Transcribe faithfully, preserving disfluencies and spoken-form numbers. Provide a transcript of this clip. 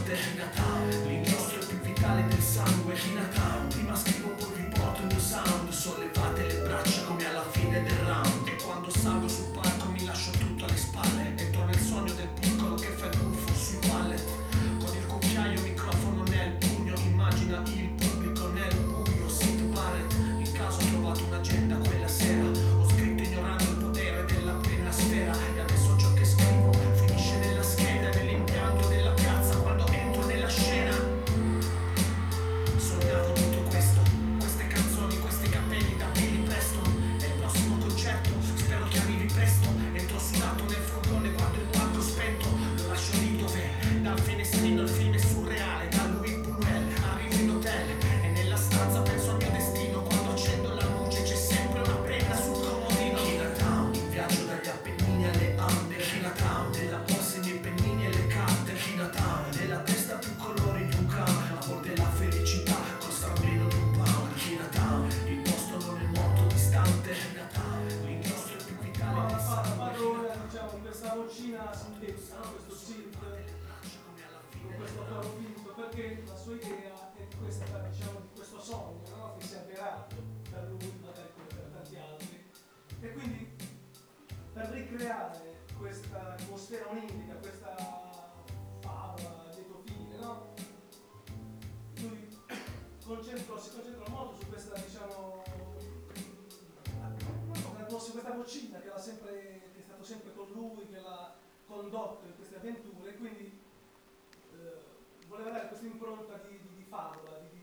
distante. Chinatown, l'inchiostro più vitale del sangue. Chinatown, prima scrivo poi riporto il mio sound. Sollevate le braccia come alla fine del round. E quando salgo sul palco mi lascio tutto alle spalle. Entro nel sogno del piccolo che fa il buffo sui pallet. Con il cucchiaio, microfono nel pugno. Immagina il pubblico nel buio. Sid Barrett, in caso ho trovato un'agenda quella sera. Ho scritto ignorando il potere della piena sfera. E adesso ciò che scrivo finisce nella scheda, nell'impianto della piazza quando entro nella scena. Sognavo tutto questo, queste canzoni, questi capelli da Billy Preston. È il prossimo concerto, spero che arrivi presto. Entro sudato nel furgone, guardo il palco spento. Lo lascio lì dove, dal finestrino il film è surreale. Da Louis Buñuel arrivo in hotel e nella stanza penso al mio destino. Quando accendo la luce c'è sempre una penna sul comodino. Chinatown, in viaggio dagli Appennini alle Ande. Chinatown, nella borsa i miei pennini e le carte. Chinatown, nella testa più colori di un clown. A volte la felicità costa meno di un pound. Chinatown, il posto non è molto distante. Chinatown, l'inchiostro più vitale No, del la fa- sangue. parlo diciamo di questa vocina sintetica, no? Questo synth Come alla con fine questo coro finto, perché la sua idea è questa, diciamo, di questo sogno, no? Che si avverrà per lui, magari come per tanti altri. E quindi per ricreare questa atmosfera onirica, questa favola a lieto fine, no? Lui concentra, si concentra molto su questa, diciamo, questa vocina che, l'ha sempre, che è stato sempre con lui, che l'ha condotto in queste avventure, quindi eh, voleva dare questa impronta di, di, di favola, di,